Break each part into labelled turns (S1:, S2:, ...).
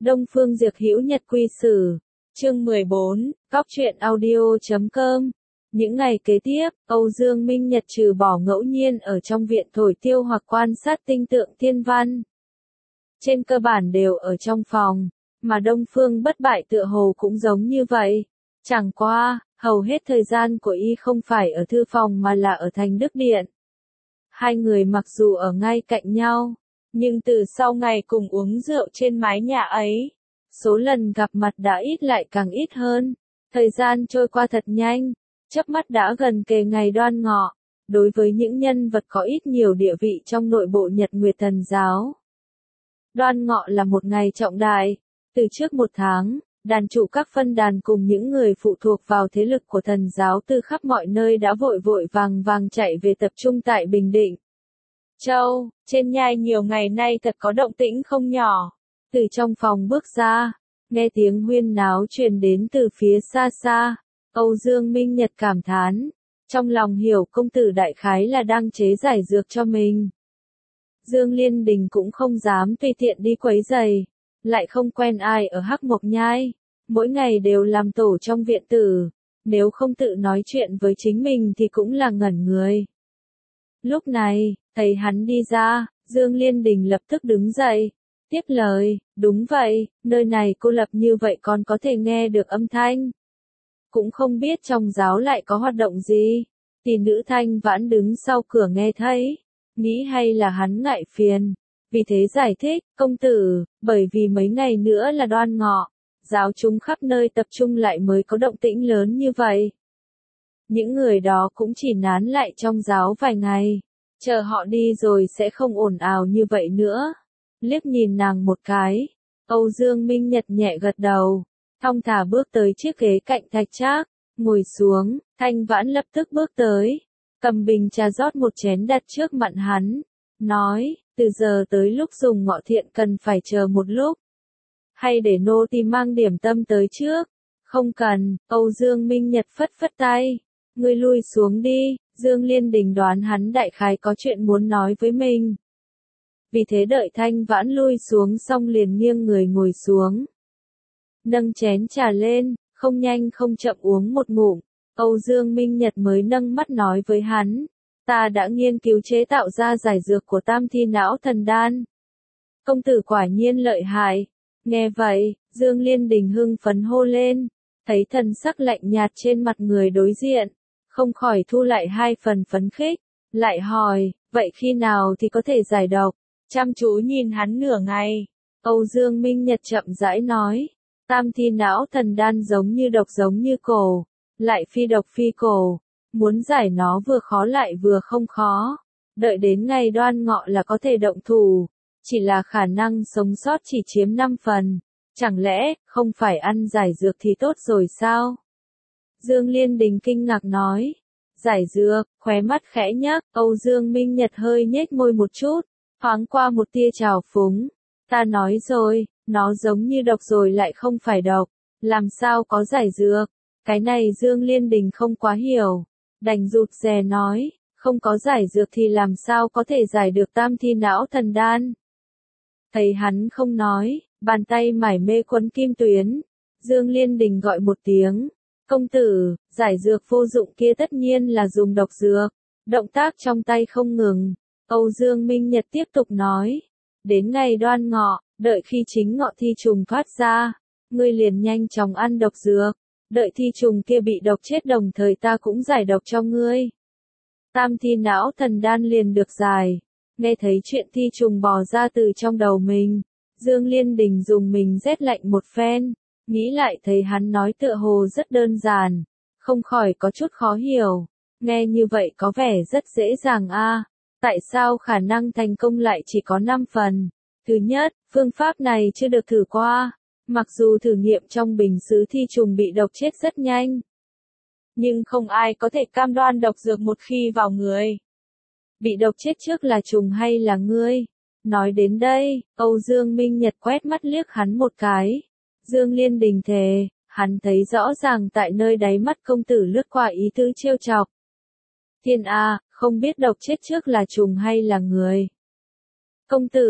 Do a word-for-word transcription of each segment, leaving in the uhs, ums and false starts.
S1: Đông Phương Diệp Hữu Nhật Quy Sử. Chương mười bốn, Góc truyện audio chấm com. Những ngày kế tiếp, Âu Dương Minh Nhật trừ bỏ ngẫu nhiên ở trong viện thổi tiêu hoặc quan sát tinh tượng thiên văn. Trên cơ bản đều ở trong phòng, mà Đông Phương Bất Bại tựa hồ cũng giống như vậy. Chẳng qua, hầu hết thời gian của y không phải ở thư phòng mà là ở Thành Đức Điện. Hai người mặc dù ở ngay cạnh nhau, nhưng từ sau ngày cùng uống rượu trên mái nhà ấy, số lần gặp mặt đã ít lại càng ít hơn. Thời gian trôi qua thật nhanh, chớp mắt đã gần kề ngày Đoan Ngọ. Đối với những nhân vật có ít nhiều địa vị trong nội bộ Nhật Nguyệt Thần giáo, Đoan Ngọ là một ngày trọng đại. Từ trước một tháng, đàn chủ các phân đàn cùng những người phụ thuộc vào thế lực của thần giáo từ khắp mọi nơi đã vội vội vàng vàng chạy về tập trung tại Bình Định. Châu, trên nhai nhiều ngày nay thật có động tĩnh không nhỏ. Từ trong phòng bước ra, nghe tiếng huyên náo truyền đến từ phía xa xa, Âu Dương Minh Nhật cảm thán, trong lòng hiểu công tử đại khái là đang chế giải dược cho mình. Dương Liên Đình cũng không dám tùy tiện đi quấy giày, lại không quen ai ở Hắc Mộc Nhai, mỗi ngày đều làm tổ trong viện tử, nếu không tự nói chuyện với chính mình thì cũng là ngẩn người. Lúc này, thấy hắn đi ra, Dương Liên Đình lập tức đứng dậy, tiếp lời, đúng vậy, nơi này cô lập như vậy còn có thể nghe được âm thanh. Cũng không biết trong giáo lại có hoạt động gì, tỷ nữ Thanh Vãn đứng sau cửa nghe thấy, nghĩ hay là hắn ngại phiền, vì thế giải thích, công tử, bởi vì mấy ngày nữa là Đoan Ngọ, giáo chúng khắp nơi tập trung lại mới có động tĩnh lớn như vậy. Những người đó cũng chỉ nán lại trong giáo vài ngày, chờ họ đi rồi sẽ không ồn ào như vậy nữa. Liếc nhìn nàng một cái, Âu Dương Minh Nhật nhẹ gật đầu, thong thả bước tới chiếc ghế cạnh Thạch Trác, ngồi xuống. Thanh Vãn lập tức bước tới, cầm bình trà rót một chén đặt trước mặt hắn, nói, từ giờ tới lúc dùng ngọ thiện cần phải chờ một lúc. Hay để nô tỳ mang điểm tâm tới trước? Không cần, Âu Dương Minh Nhật phất phất tay, ngươi lui xuống đi. Dương Liên Đình đoán hắn đại khái có chuyện muốn nói với mình. Vì thế đợi Thanh Vãn lui xuống xong liền nghiêng người ngồi xuống. Nâng chén trà lên, không nhanh không chậm uống một ngụm. Âu Dương Minh Nhật mới nâng mắt nói với hắn, ta đã nghiên cứu chế tạo ra giải dược của Tam Thi Não Thần Đan. Công tử quả nhiên lợi hại. Nghe vậy, Dương Liên Đình hưng phấn hô lên, thấy thần sắc lạnh nhạt trên mặt người đối diện, không khỏi thu lại hai phần phấn khích, lại hỏi, vậy khi nào thì có thể giải độc? Chăm chú nhìn hắn nửa ngày, Âu Dương Minh Nhật chậm rãi nói, Tam Thi Não Thần Đan giống như độc giống như cổ, lại phi độc phi cổ, muốn giải nó vừa khó lại vừa không khó, đợi đến ngày Đoan Ngọ là có thể động thủ, chỉ là khả năng sống sót chỉ chiếm năm phần, chẳng lẽ không phải ăn giải dược thì tốt rồi sao? Dương Liên Đình kinh ngạc nói, giải dược, khóe mắt khẽ nhếch, Âu Dương Minh Nhật hơi nhếch môi một chút, thoáng qua một tia trào phúng, ta nói rồi, nó giống như độc rồi lại không phải độc, làm sao có giải dược? Cái này Dương Liên Đình không quá hiểu, đành rụt rè nói, không có giải dược thì làm sao có thể giải được Tam Thi Não Thần Đan? Thấy hắn không nói, bàn tay mải mê quấn kim tuyến, Dương Liên Đình gọi một tiếng, công tử, giải dược vô dụng kia tất nhiên là dùng độc dược. Động tác trong tay không ngừng, Âu Dương Minh Nhật tiếp tục nói, đến ngày Đoan Ngọ, đợi khi chính ngọ thi trùng thoát ra, ngươi liền nhanh chóng ăn độc dược, đợi thi trùng kia bị độc chết đồng thời ta cũng giải độc cho ngươi. Tam Thi Não Thần Đan liền được giải. Nghe thấy chuyện thi trùng bò ra từ trong đầu mình, Dương Liên Đình dùng mình rét lạnh một phen, nghĩ lại thấy hắn nói tựa hồ rất đơn giản, không khỏi có chút khó hiểu, nghe như vậy có vẻ rất dễ dàng a, tại sao khả năng thành công lại chỉ có năm phần? Thứ nhất, phương pháp này chưa được thử qua, mặc dù thử nghiệm trong bình sứ thi trùng bị độc chết rất nhanh, nhưng không ai có thể cam đoan độc dược một khi vào người. Bị độc chết trước là trùng hay là ngươi? Nói đến đây, Âu Dương Minh Nhật quét mắt liếc hắn một cái. Dương Liên Đình thề, hắn thấy rõ ràng tại nơi đáy mắt công tử lướt qua ý tứ trêu chọc. Thiên A, không biết độc chết trước là trùng hay là người? Công tử,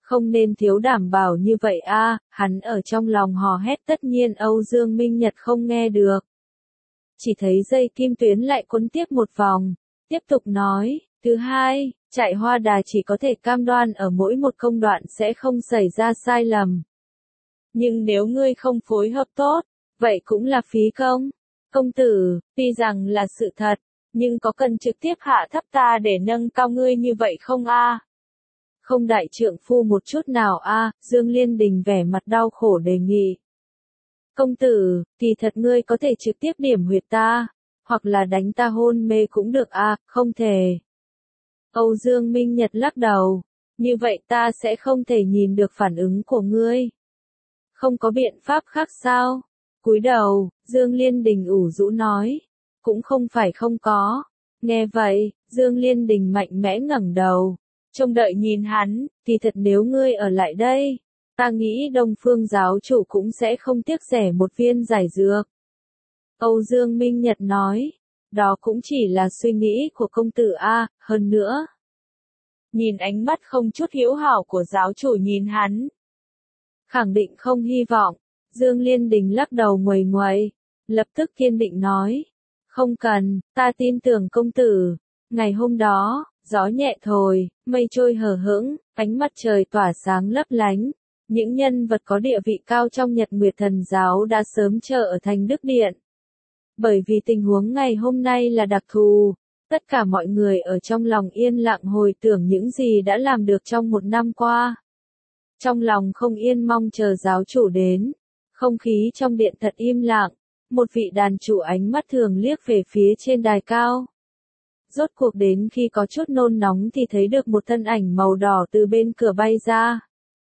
S1: Không nên thiếu đảm bảo như vậy a, hắn ở trong lòng hò hét tất nhiên Âu Dương Minh Nhật không nghe được. Chỉ thấy dây kim tuyến lại quấn tiếp một vòng, tiếp tục nói, thứ hai, chạy hoa đà chỉ có thể cam đoan ở mỗi một công đoạn sẽ không xảy ra sai lầm. Nhưng nếu ngươi không phối hợp tốt, vậy cũng là phí công. Công tử, tuy rằng là sự thật, nhưng có cần trực tiếp hạ thấp ta để nâng cao ngươi như vậy không a? Không đại trượng phu một chút nào a, Dương Liên Đình vẻ mặt đau khổ đề nghị. Công tử, thì thật ngươi có thể trực tiếp điểm huyệt ta, hoặc là đánh ta hôn mê cũng được a, không thể. Âu Dương Minh Nhật lắc đầu, như vậy ta sẽ không thể nhìn được phản ứng của ngươi. Không có biện pháp khác sao? Cúi đầu, Dương Liên Đình ủ rũ nói, cũng không phải không có. Nghe vậy, Dương Liên Đình mạnh mẽ ngẩng đầu, trông đợi nhìn hắn, thì thật nếu ngươi ở lại đây, ta nghĩ Đông Phương giáo chủ cũng sẽ không tiếc rẻ một viên giải dược. Âu Dương Minh Nhật nói, đó cũng chỉ là suy nghĩ của công tử a, hơn nữa. Nhìn ánh mắt không chút hữu hảo của giáo chủ nhìn hắn. Khẳng định không hy vọng, Dương Liên Đình lắc đầu nguầy nguầy, lập tức kiên định nói, không cần, ta tin tưởng công tử. Ngày hôm đó, gió nhẹ thổi, mây trôi hờ hững, ánh mặt trời tỏa sáng lấp lánh. Những nhân vật có địa vị cao trong Nhật Nguyệt Thần giáo đã sớm chờ ở thành Đức Điện. Bởi vì tình huống ngày hôm nay là đặc thù, tất cả mọi người ở trong lòng yên lặng hồi tưởng những gì đã làm được trong một năm qua. Trong lòng không yên mong chờ giáo chủ đến, không khí trong điện thật im lặng, một vị đàn chủ ánh mắt thường liếc về phía trên đài cao. Rốt cuộc đến khi có chút nôn nóng thì thấy được một thân ảnh màu đỏ từ bên cửa bay ra.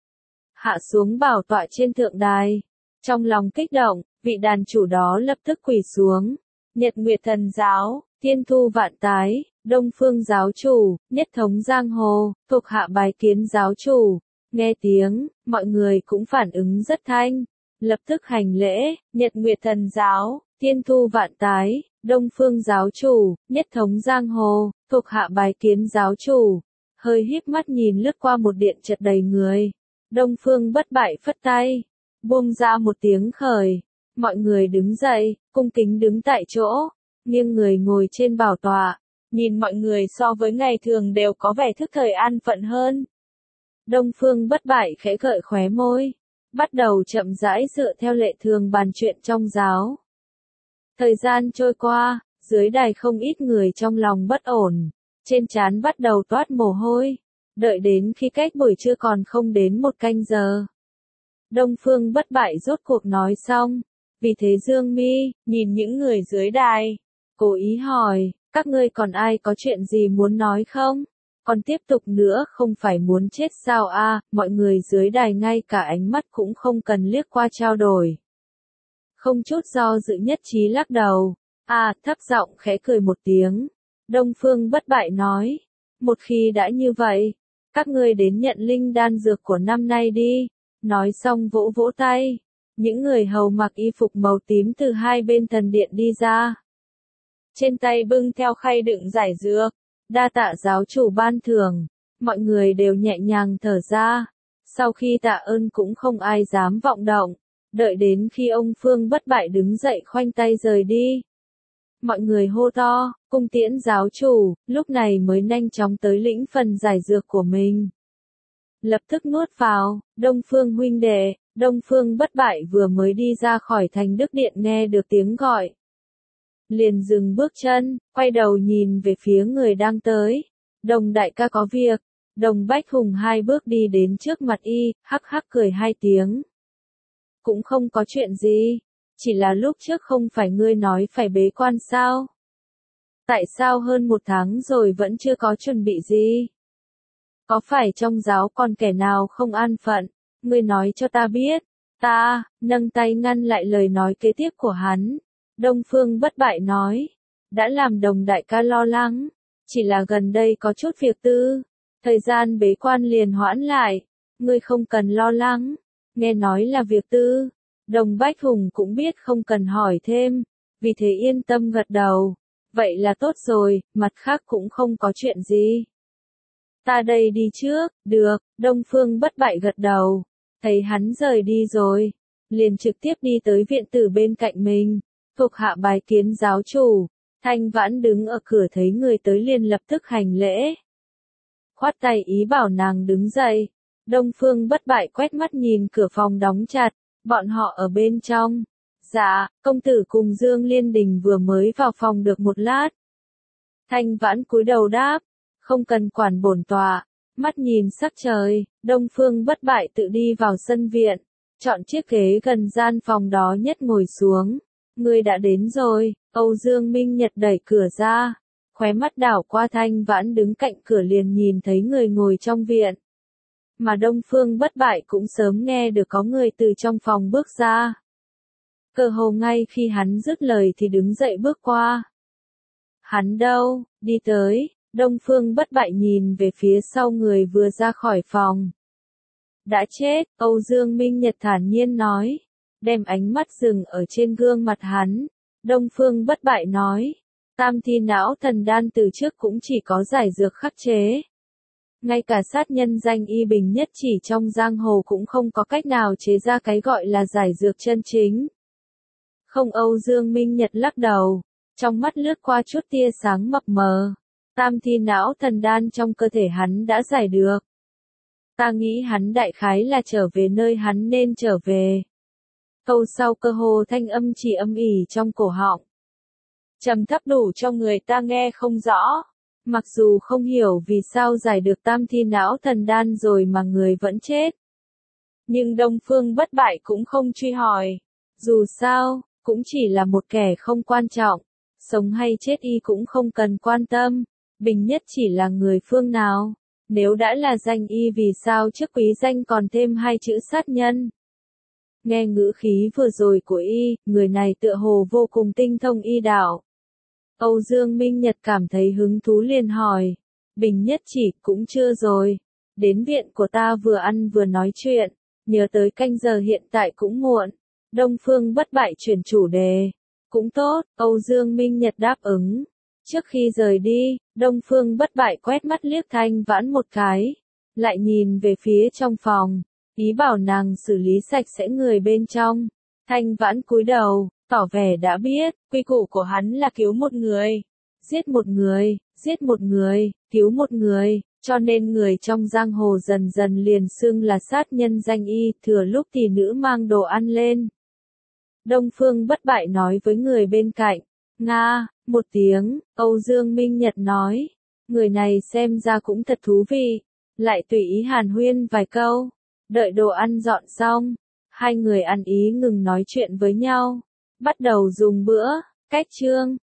S1: Hạ xuống bảo tọa trên thượng đài. Trong lòng kích động, vị đàn chủ đó lập tức quỳ xuống. Nhật Nguyệt Thần giáo, Thiên Thu Vạn Tái, Đông Phương giáo chủ, Nhất Thống Giang Hồ, thuộc hạ bái kiến giáo chủ. Nghe tiếng, mọi người cũng phản ứng rất thanh. Lập tức hành lễ, Nhật Nguyệt Thần giáo, Thiên Thu Vạn Tái, Đông Phương giáo chủ, Nhất Thống Giang Hồ, thuộc hạ bái kiến giáo chủ. Hơi híp mắt nhìn lướt qua một điện chật đầy người. Đông Phương Bất Bại phất tay, buông ra một tiếng khởi. Mọi người đứng dậy, cung kính đứng tại chỗ, nghiêng người ngồi trên bảo tọa. Nhìn mọi người so với ngày thường đều có vẻ thức thời an phận hơn. Đông Phương Bất Bại khẽ gợi khóe môi, bắt đầu chậm rãi dựa theo lệ thường bàn chuyện trong giáo. Thời gian trôi qua, dưới đài không ít người trong lòng bất ổn, trên trán bắt đầu toát mồ hôi, đợi đến khi cách buổi trưa còn không đến một canh giờ. Đông Phương Bất Bại rốt cuộc nói xong, vì thế Dương Mi, nhìn những người dưới đài, cố ý hỏi, các ngươi còn ai có chuyện gì muốn nói không? Còn tiếp tục nữa không phải muốn chết sao a? Mọi người dưới đài ngay cả ánh mắt cũng không cần liếc qua trao đổi. Không chút do dự nhất trí lắc đầu, a thấp giọng khẽ cười một tiếng. Đông Phương Bất Bại nói, một khi đã như vậy, các ngươi đến nhận linh đan dược của năm nay đi. Nói xong vỗ vỗ tay, những người hầu mặc y phục màu tím từ hai bên thần điện đi ra. Trên tay bưng theo khay đựng giải dược, đa tạ giáo chủ ban thưởng, mọi người đều nhẹ nhàng thở ra. Sau khi tạ ơn cũng không ai dám vọng động, đợi đến khi ông Phương Bất Bại đứng dậy khoanh tay rời đi. Mọi người hô to, cung tiễn giáo chủ, lúc này mới nhanh chóng tới lĩnh phần giải dược của mình. Lập tức nuốt vào, Đông Phương huynh đệ, Đông Phương Bất Bại vừa mới đi ra khỏi thành Đức Điện nghe được tiếng gọi. Liền dừng bước chân, quay đầu nhìn về phía người đang tới. Đồng đại ca có việc. Đồng Bách Hùng hai bước đi đến trước mặt y, hắc hắc cười hai tiếng. Cũng không có chuyện gì, chỉ là lúc trước không phải ngươi nói phải bế quan sao? Tại sao hơn một tháng rồi vẫn chưa có chuẩn bị gì? Có phải trong giáo còn kẻ nào không an phận? Ngươi nói cho ta biết. Ta, nâng tay ngăn lại lời nói kế tiếp của hắn. Đông Phương Bất Bại nói, đã làm Đồng đại ca lo lắng, chỉ là gần đây có chút việc tư, thời gian bế quan liền hoãn lại, ngươi không cần lo lắng, nghe nói là việc tư. Đồng Bách Hùng cũng biết không cần hỏi thêm, vì thế yên tâm gật đầu, vậy là tốt rồi, mặt khác cũng không có chuyện gì. Ta đây đi trước, được, Đông Phương Bất Bại gật đầu. Thấy hắn rời đi rồi, liền trực tiếp đi tới viện tử bên cạnh mình, thuộc hạ bái kiến giáo chủ. Thanh Vãn đứng ở cửa thấy người tới liền lập tức hành lễ. Khoát tay ý bảo nàng đứng dậy. Đông Phương Bất Bại quét mắt nhìn cửa phòng đóng chặt, bọn họ ở bên trong. Dạ, công tử cùng Dương Liên Đình vừa mới vào phòng được một lát. Thanh Vãn cúi đầu đáp, không cần quản bổn tọa. Mắt nhìn sắc trời, Đông Phương Bất Bại tự đi vào sân viện, chọn chiếc ghế gần gian phòng đó nhất ngồi xuống. Người đã đến rồi, Âu Dương Minh Nhật đẩy cửa ra, khóe mắt đảo qua Thanh Vãn đứng cạnh cửa liền nhìn thấy người ngồi trong viện. Mà Đông Phương Bất Bại cũng sớm nghe được có người từ trong phòng bước ra. Cơ hồ ngay khi hắn dứt lời thì đứng dậy bước qua. Hắn đâu, đi tới, Đông Phương Bất Bại nhìn về phía sau người vừa ra khỏi phòng. Đã chết, Âu Dương Minh Nhật thản nhiên nói, đem ánh mắt dừng ở trên gương mặt hắn. Đông Phương Bất Bại nói, tam thi não thần đan từ trước cũng chỉ có giải dược khắc chế. Ngay cả sát nhân danh y bình nhất chỉ trong giang hồ cũng không có cách nào chế ra cái gọi là giải dược chân chính. Không, Âu Dương Minh Nhật lắc đầu, trong mắt lướt qua chút tia sáng mập mờ. Tam thi não thần đan trong cơ thể hắn đã giải được. Ta nghĩ hắn đại khái là trở về nơi hắn nên trở về. Câu sau cơ hồ thanh âm chỉ âm ỉ trong cổ họng. Trầm thấp đủ cho người ta nghe không rõ. Mặc dù không hiểu vì sao giải được tam thi não thần đan rồi mà người vẫn chết. Nhưng Đông Phương Bất Bại cũng không truy hỏi. Dù sao, cũng chỉ là một kẻ không quan trọng. Sống hay chết y cũng không cần quan tâm. Bình nhất chỉ là người phương nào. Nếu đã là danh y vì sao trước quý danh còn thêm hai chữ sát nhân. Nghe ngữ khí vừa rồi của y, người này tựa hồ vô cùng tinh thông y đạo. Âu Dương Minh Nhật cảm thấy hứng thú liền hỏi. Bình nhất chỉ, cũng chưa rồi. Đến viện của ta vừa ăn vừa nói chuyện. Nhớ tới canh giờ hiện tại cũng muộn. Đông Phương Bất Bại chuyển chủ đề. Cũng tốt, Âu Dương Minh Nhật đáp ứng. Trước khi rời đi, Đông Phương Bất Bại quét mắt liếc Thanh Vãn một cái. Lại nhìn về phía trong phòng. Ý bảo nàng xử lý sạch sẽ người bên trong. Thanh Vãn cúi đầu, tỏ vẻ đã biết, quy củ của hắn là cứu một người, giết một người, giết một người, cứu một người, cho nên người trong giang hồ dần dần liền xưng là sát nhân danh y, thừa lúc thì nữ mang đồ ăn lên. Đông Phương Bất Bại nói với người bên cạnh, Nga, một tiếng, Âu Dương Minh Nhật nói, người này xem ra cũng thật thú vị, lại tùy ý hàn huyên vài câu, đợi đồ ăn dọn xong, hai người ăn ý ngừng nói chuyện với nhau, bắt đầu dùng bữa, cách chương.